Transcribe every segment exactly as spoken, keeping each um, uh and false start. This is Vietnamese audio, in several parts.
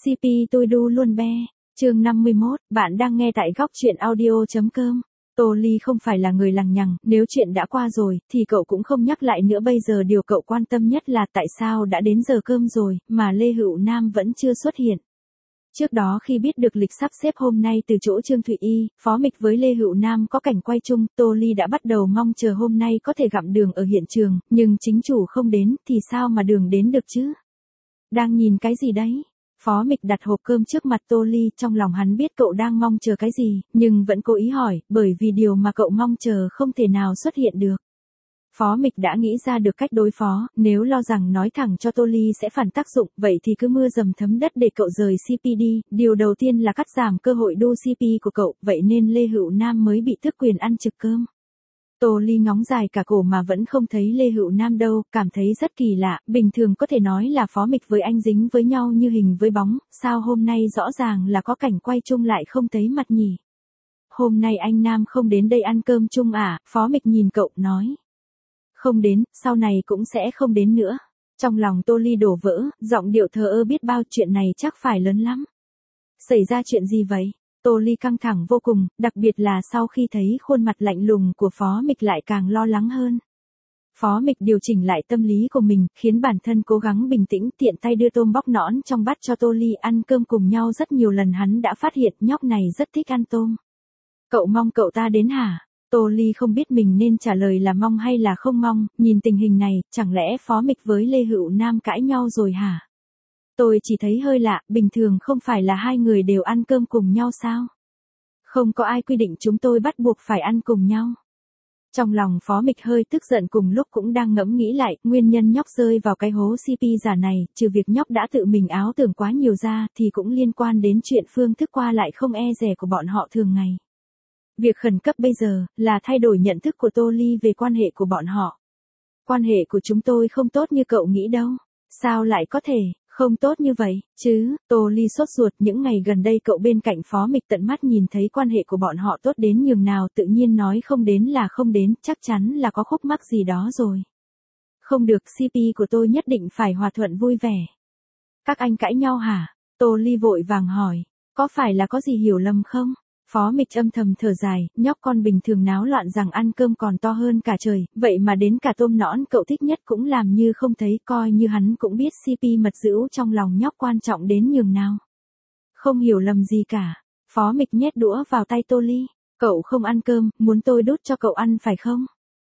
xê pê tôi đu luôn be. Chương năm mươi mốt, bạn đang nghe tại góc truyện audio.com. Tô Ly không phải là người lằng nhằng, nếu chuyện đã qua rồi, thì cậu cũng không nhắc lại nữa. Bây giờ điều cậu quan tâm nhất là tại sao đã đến giờ cơm rồi, mà Lê Hữu Nam vẫn chưa xuất hiện. Trước đó khi biết được lịch sắp xếp hôm nay từ chỗ Trương Thụy Y, Phó Mịch với Lê Hữu Nam có cảnh quay chung, Tô Ly đã bắt đầu mong chờ hôm nay có thể gặp Đường ở hiện trường, nhưng chính chủ không đến, thì sao mà Đường đến được chứ? Đang nhìn cái gì đấy? Phó Mịch đặt hộp cơm trước mặt Tô Ly, trong lòng hắn biết cậu đang mong chờ cái gì, nhưng vẫn cố ý hỏi, bởi vì điều mà cậu mong chờ không thể nào xuất hiện được. Phó Mịch đã nghĩ ra được cách đối phó, nếu lo rằng nói thẳng cho Tô Ly sẽ phản tác dụng, vậy thì cứ mưa dầm thấm đất để cậu rời xê pê đi, điều đầu tiên là cắt giảm cơ hội đu xê pê của cậu, vậy nên Lê Hữu Nam mới bị tước quyền ăn trực cơm. Tô Ly ngóng dài cả cổ mà vẫn không thấy Lê Hữu Nam đâu, cảm thấy rất kỳ lạ, bình thường có thể nói là Phó Mịch với anh dính với nhau như hình với bóng, sao hôm nay rõ ràng là có cảnh quay chung lại không thấy mặt nhỉ? Hôm nay anh Nam không đến đây ăn cơm chung à? Phó Mịch nhìn cậu, nói. Không đến, sau này cũng sẽ không đến nữa. Trong lòng Tô Ly đổ vỡ, giọng điệu thờ ơ biết bao, chuyện này chắc phải lớn lắm. Xảy ra chuyện gì vậy? Tô Ly căng thẳng vô cùng, đặc biệt là sau khi thấy khuôn mặt lạnh lùng của Phó Mịch lại càng lo lắng hơn. Phó Mịch điều chỉnh lại tâm lý của mình, khiến bản thân cố gắng bình tĩnh, tiện tay đưa tôm bóc nõn trong bát cho Tô Ly ăn cơm cùng nhau. Rất nhiều lần hắn đã phát hiện nhóc này rất thích ăn tôm. Cậu mong cậu ta đến hả? Tô Ly không biết mình nên trả lời là mong hay là không mong, nhìn tình hình này, chẳng lẽ Phó Mịch với Lê Hữu Nam cãi nhau rồi hả? Tôi chỉ thấy hơi lạ, bình thường không phải là hai người đều ăn cơm cùng nhau sao? Không có ai quy định chúng tôi bắt buộc phải ăn cùng nhau. Trong lòng Phó Mịch hơi tức giận, cùng lúc cũng đang ngẫm nghĩ lại, nguyên nhân nhóc rơi vào cái hố xê pê giả này, trừ việc nhóc đã tự mình áo tưởng quá nhiều ra, thì cũng liên quan đến chuyện phương thức qua lại không e dè của bọn họ thường ngày. Việc khẩn cấp bây giờ, là thay đổi nhận thức của Tô Ly về quan hệ của bọn họ. Quan hệ của chúng tôi không tốt như cậu nghĩ đâu. Sao lại có thể, không tốt như vậy, chứ? Tô Ly sốt ruột, những ngày gần đây cậu bên cạnh Phó Mịch tận mắt nhìn thấy quan hệ của bọn họ tốt đến nhường nào, tự nhiên nói không đến là không đến, chắc chắn là có khúc mắc gì đó rồi. Không được, xê pê của tôi nhất định phải hòa thuận vui vẻ. Các anh cãi nhau hả? Tô Ly vội vàng hỏi, có phải là có gì hiểu lầm không? Phó Mịch âm thầm thở dài, nhóc con bình thường náo loạn rằng ăn cơm còn to hơn cả trời, vậy mà đến cả tôm nõn cậu thích nhất cũng làm như không thấy, coi như hắn cũng biết xê pê mật dữ trong lòng nhóc quan trọng đến nhường nào. Không hiểu lầm gì cả. Phó Mịch nhét đũa vào tay Tô Ly, cậu không ăn cơm, muốn tôi đút cho cậu ăn phải không?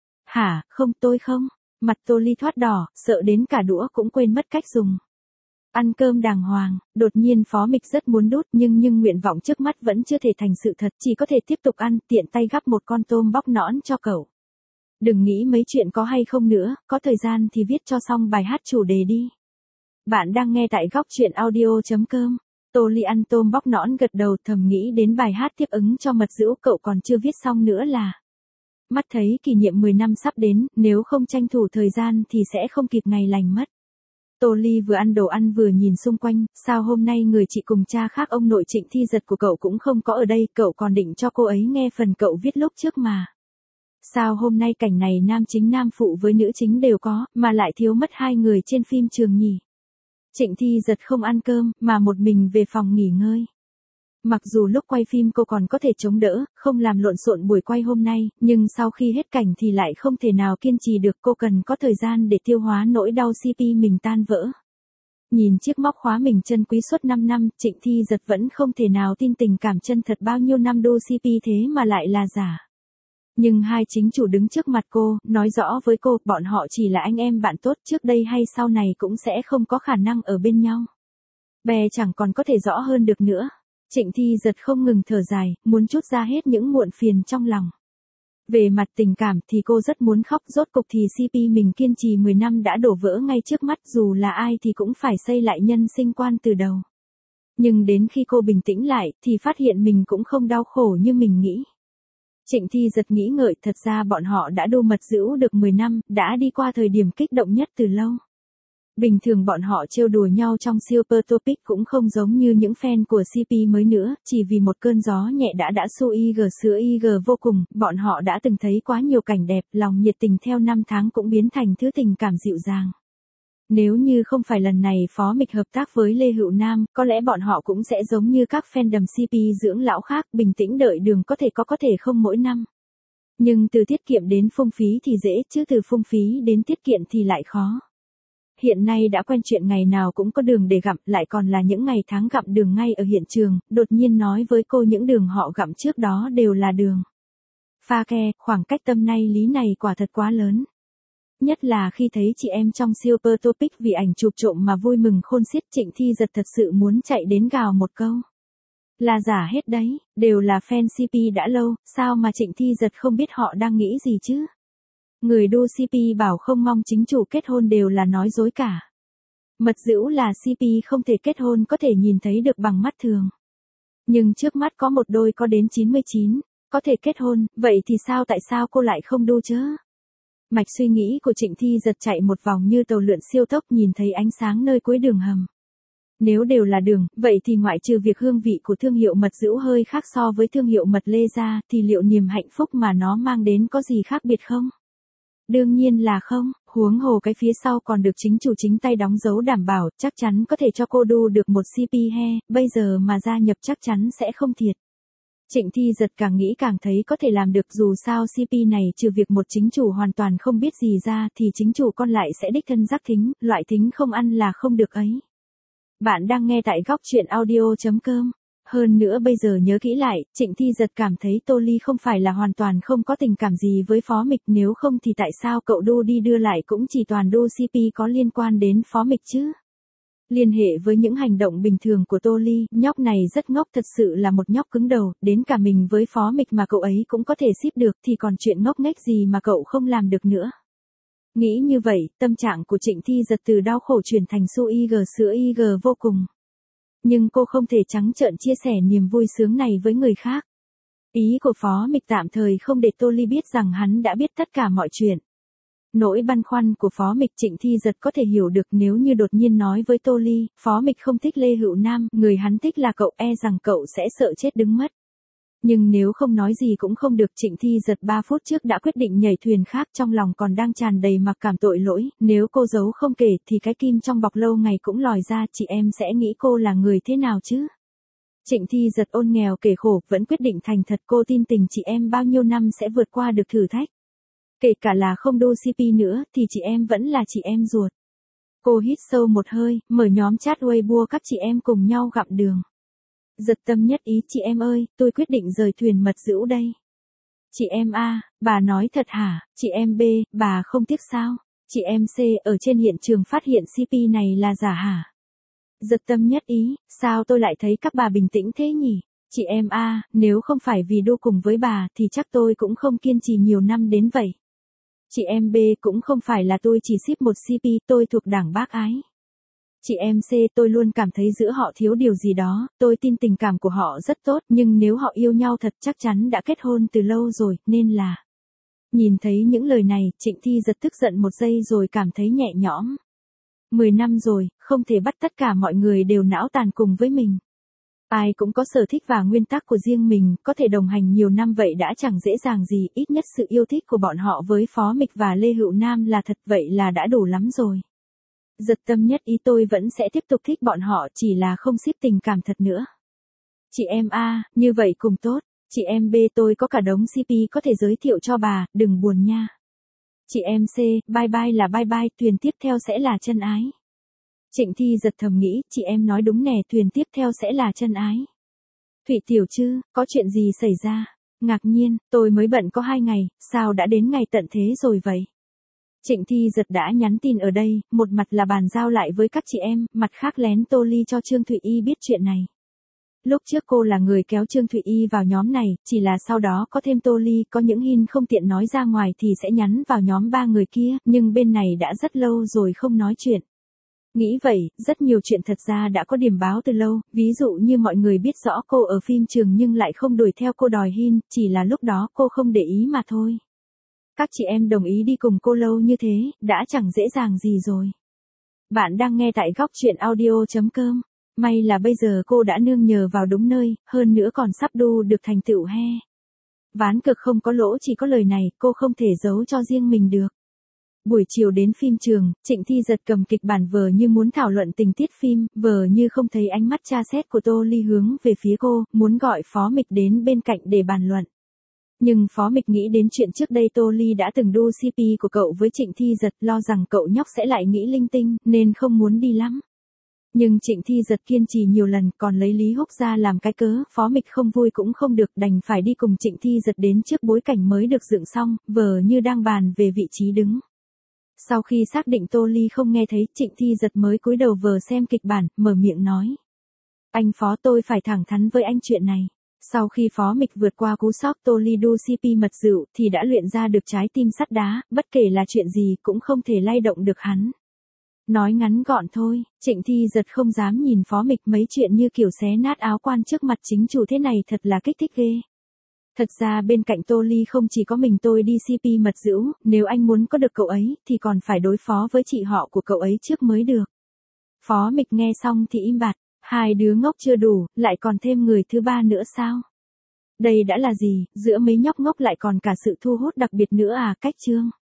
Hả, không, tôi không. Mặt Tô Ly thoát đỏ, sợ đến cả đũa cũng quên mất cách dùng. Ăn cơm đàng hoàng, đột nhiên Phó Mịch rất muốn đút, nhưng nhưng nguyện vọng trước mắt vẫn chưa thể thành sự thật, chỉ có thể tiếp tục ăn, tiện tay gắp một con tôm bóc nõn cho cậu. Đừng nghĩ mấy chuyện có hay không nữa, có thời gian thì viết cho xong bài hát chủ đề đi. Bạn đang nghe tại góc truyện audio.com. Tô Ly ăn tôm bóc nõn gật đầu, thầm nghĩ đến bài hát tiếp ứng cho mật dữ cậu còn chưa viết xong nữa là. Mắt thấy kỷ niệm mười năm sắp đến, nếu không tranh thủ thời gian thì sẽ không kịp ngày lành mất. Tô Ly vừa ăn đồ ăn vừa nhìn xung quanh, sao hôm nay người chị cùng cha khác ông nội Trịnh Thi Giật của cậu cũng không có ở đây, cậu còn định cho cô ấy nghe phần cậu viết lúc trước mà. Sao hôm nay cảnh này nam chính nam phụ với nữ chính đều có, mà lại thiếu mất hai người trên phim trường nhỉ? Trịnh Thi Giật không ăn cơm, mà một mình về phòng nghỉ ngơi. Mặc dù lúc quay phim cô còn có thể chống đỡ, không làm lộn xộn buổi quay hôm nay, nhưng sau khi hết cảnh thì lại không thể nào kiên trì được, cô cần có thời gian để tiêu hóa nỗi đau xê pê mình tan vỡ. Nhìn chiếc móc khóa mình chân quý suốt năm năm, Trịnh Thi Giật vẫn không thể nào tin tình cảm chân thật bao nhiêu năm đu xê pê thế mà lại là giả. Nhưng hai chính chủ đứng trước mặt cô, nói rõ với cô, bọn họ chỉ là anh em bạn tốt, trước đây hay sau này cũng sẽ không có khả năng ở bên nhau. Bè chẳng còn có thể rõ hơn được nữa. Trịnh Thi Giật không ngừng thở dài, muốn trút ra hết những muộn phiền trong lòng. Về mặt tình cảm thì cô rất muốn khóc, rốt cục thì xê pê mình kiên trì mười năm đã đổ vỡ ngay trước mắt, dù là ai thì cũng phải xây lại nhân sinh quan từ đầu. Nhưng đến khi cô bình tĩnh lại, thì phát hiện mình cũng không đau khổ như mình nghĩ. Trịnh Thi Giật nghĩ ngợi, thật ra bọn họ đã đu mật dữ được mười năm, đã đi qua thời điểm kích động nhất từ lâu. Bình thường bọn họ trêu đùa nhau trong Super Topic cũng không giống như những fan của xê pê mới nữa, chỉ vì một cơn gió nhẹ đã đã xô i giê sữa i giê vô cùng, bọn họ đã từng thấy quá nhiều cảnh đẹp, lòng nhiệt tình theo năm tháng cũng biến thành thứ tình cảm dịu dàng. Nếu như không phải lần này Phó Mịch hợp tác với Lê Hữu Nam, có lẽ bọn họ cũng sẽ giống như các fandom xê pê dưỡng lão khác, bình tĩnh đợi đường có thể có có thể không mỗi năm. Nhưng từ tiết kiệm đến phung phí thì dễ, chứ từ phung phí đến tiết kiệm thì lại khó. Hiện nay đã quen chuyện ngày nào cũng có đường để gặm, lại còn là những ngày tháng gặm đường ngay ở hiện trường, đột nhiên nói với cô những đường họ gặm trước đó đều là đường pha ke, khoảng cách tâm nay lý này quả thật quá lớn. Nhất là khi thấy chị em trong Super Topic vì ảnh chụp trộm mà vui mừng khôn xiết, Trịnh Thi Giật thật sự muốn chạy đến gào một câu. Là giả hết đấy, đều là fan xê pê đã lâu, sao mà Trịnh Thi Giật không biết họ đang nghĩ gì chứ? Người đu xê pê bảo không mong chính chủ kết hôn đều là nói dối cả. Mật dữ là xê pê không thể kết hôn có thể nhìn thấy được bằng mắt thường. Nhưng trước mắt có một đôi có đến chín mươi chín, có thể kết hôn, vậy thì sao tại sao cô lại không đu chứ? Mạch suy nghĩ của Trịnh Thi Giật chạy một vòng như tàu lượn siêu tốc nhìn thấy ánh sáng nơi cuối đường hầm. Nếu đều là đường, vậy thì ngoại trừ việc hương vị của thương hiệu mật dữ hơi khác so với thương hiệu mật Lê ra, thì liệu niềm hạnh phúc mà nó mang đến có gì khác biệt không? Đương nhiên là không, huống hồ cái phía sau còn được chính chủ chính tay đóng dấu đảm bảo, chắc chắn có thể cho cô đu được một xê pê he, bây giờ mà gia nhập chắc chắn sẽ không thiệt. Trịnh Thi Giật càng nghĩ càng thấy có thể làm được, dù sao xê pê này trừ việc một chính chủ hoàn toàn không biết gì ra thì chính chủ còn lại sẽ đích thân giác thính, loại thính không ăn là không được ấy. Bạn đang nghe tại góc truyện audio chấm com. Hơn nữa bây giờ nhớ kỹ lại, Trịnh Thi Giật cảm thấy Tô Ly không phải là hoàn toàn không có tình cảm gì với Phó Mịch, nếu không thì tại sao cậu đu đi đưa lại cũng chỉ toàn đu xê pê có liên quan đến Phó Mịch chứ? Liên hệ với những hành động bình thường của Tô Ly, nhóc này rất ngốc, thật sự là một nhóc cứng đầu, đến cả mình với Phó Mịch mà cậu ấy cũng có thể ship được thì còn chuyện ngốc nghếch gì mà cậu không làm được nữa. Nghĩ như vậy, tâm trạng của Trịnh Thi Giật từ đau khổ chuyển thành su ig sữa ig vô cùng. Nhưng cô không thể trắng trợn chia sẻ niềm vui sướng này với người khác. Ý của Phó Mịch tạm thời không để Tô Ly biết rằng hắn đã biết tất cả mọi chuyện. Nỗi băn khoăn của Phó Mịch Trịnh Thi Giật có thể hiểu được, nếu như đột nhiên nói với Tô Ly, Phó Mịch không thích Lê Hữu Nam, người hắn thích là cậu, e rằng cậu sẽ sợ chết đứng mất. Nhưng nếu không nói gì cũng không được, Trịnh Thi Giật ba phút trước đã quyết định nhảy thuyền khác, trong lòng còn đang tràn đầy mặc cảm tội lỗi, nếu cô giấu không kể thì cái kim trong bọc lâu ngày cũng lòi ra, chị em sẽ nghĩ cô là người thế nào chứ? Trịnh Thi Giật ôn nghèo kể khổ, vẫn quyết định thành thật, cô tin tình chị em bao nhiêu năm sẽ vượt qua được thử thách. Kể cả là không đu xê pê nữa thì chị em vẫn là chị em ruột. Cô hít sâu một hơi, mở nhóm chat Weibo các chị em cùng nhau gặm đường. Giật tâm nhất ý, chị em ơi, tôi quyết định rời thuyền mật dữ đây. Chị em A, bà nói thật hả? Chị em B, bà không tiếc sao? Chị em C, ở trên hiện trường phát hiện xê pê này là giả hả? Giật tâm nhất ý, sao tôi lại thấy các bà bình tĩnh thế nhỉ? Chị em A, nếu không phải vì đu cùng với bà thì chắc tôi cũng không kiên trì nhiều năm đến vậy. Chị em B, cũng không phải là tôi chỉ ship một xê pê, tôi thuộc đảng bác ái. Chị em C, tôi luôn cảm thấy giữa họ thiếu điều gì đó, tôi tin tình cảm của họ rất tốt, nhưng nếu họ yêu nhau thật chắc chắn đã kết hôn từ lâu rồi, nên là... Nhìn thấy những lời này, Trịnh Thi Giật tức giận một giây rồi cảm thấy nhẹ nhõm. Mười năm rồi, không thể bắt tất cả mọi người đều não tàn cùng với mình. Ai cũng có sở thích và nguyên tắc của riêng mình, có thể đồng hành nhiều năm vậy đã chẳng dễ dàng gì, ít nhất sự yêu thích của bọn họ với Phó Mịch và Lê Hữu Nam là thật, vậy là đã đủ lắm rồi. Giật tâm nhất ý, tôi vẫn sẽ tiếp tục thích bọn họ, chỉ là không ship tình cảm thật nữa. Chị em A, như vậy cùng tốt. Chị em B, tôi có cả đống xê pê có thể giới thiệu cho bà, đừng buồn nha. Chị em C, bye bye là bye bye, thuyền tiếp theo sẽ là chân ái. Trịnh Thi Giật thầm nghĩ, chị em nói đúng nè, thuyền tiếp theo sẽ là chân ái. Thụy Tiểu Trư, có chuyện gì xảy ra? Ngạc nhiên, tôi mới bận có hai ngày, sao đã đến ngày tận thế rồi vậy? Trịnh Thi Giật đã nhắn tin ở đây, một mặt là bàn giao lại với các chị em, mặt khác lén Tô Ly cho Trương Thụy Y biết chuyện này. Lúc trước cô là người kéo Trương Thụy Y vào nhóm này, chỉ là sau đó có thêm Tô Ly, có những hin không tiện nói ra ngoài thì sẽ nhắn vào nhóm ba người kia, nhưng bên này đã rất lâu rồi không nói chuyện. Nghĩ vậy, rất nhiều chuyện thật ra đã có điểm báo từ lâu, ví dụ như mọi người biết rõ cô ở phim trường nhưng lại không đuổi theo cô đòi hin, chỉ là lúc đó cô không để ý mà thôi. Các chị em đồng ý đi cùng cô lâu như thế, đã chẳng dễ dàng gì rồi. Bạn đang nghe tại góc truyện audio chấm com. May là bây giờ cô đã nương nhờ vào đúng nơi, hơn nữa còn sắp đu được thành tựu he. Ván cực không có lỗ, chỉ có lời này, cô không thể giấu cho riêng mình được. Buổi chiều đến phim trường, Trịnh Thi Giật cầm kịch bản vờ như muốn thảo luận tình tiết phim, vờ như không thấy ánh mắt tra xét của Tô Ly hướng về phía cô, muốn gọi Phó Mịch đến bên cạnh để bàn luận. Nhưng Phó Mịch nghĩ đến chuyện trước đây Tô Ly đã từng đu xê pê của cậu với Trịnh Thi Giật, lo rằng cậu nhóc sẽ lại nghĩ linh tinh, nên không muốn đi lắm. Nhưng Trịnh Thi Giật kiên trì nhiều lần, còn lấy Lý Húc ra làm cái cớ, Phó Mịch không vui cũng không được, đành phải đi cùng Trịnh Thi Giật đến trước bối cảnh mới được dựng xong, vờ như đang bàn về vị trí đứng. Sau khi xác định Tô Ly không nghe thấy, Trịnh Thi Giật mới cúi đầu vờ xem kịch bản, mở miệng nói. Anh Phó, tôi phải thẳng thắn với anh chuyện này. Sau khi Phó Mịch vượt qua cú sốc Tô Ly đu xê pê mật dựu thì đã luyện ra được trái tim sắt đá, bất kể là chuyện gì cũng không thể lay động được hắn. Nói ngắn gọn thôi, Trịnh Thi Giật không dám nhìn Phó Mịch, mấy chuyện như kiểu xé nát áo quan trước mặt chính chủ thế này thật là kích thích ghê. Thật ra bên cạnh Tô Ly không chỉ có mình tôi đi xê pê mật dữu, nếu anh muốn có được cậu ấy thì còn phải đối phó với chị họ của cậu ấy trước mới được. Phó Mịch nghe xong thì im bặt, hai đứa ngốc chưa đủ, lại còn thêm người thứ ba nữa sao? Đây đã là gì, giữa mấy nhóc ngốc lại còn cả sự thu hút đặc biệt nữa à, Cách Trương.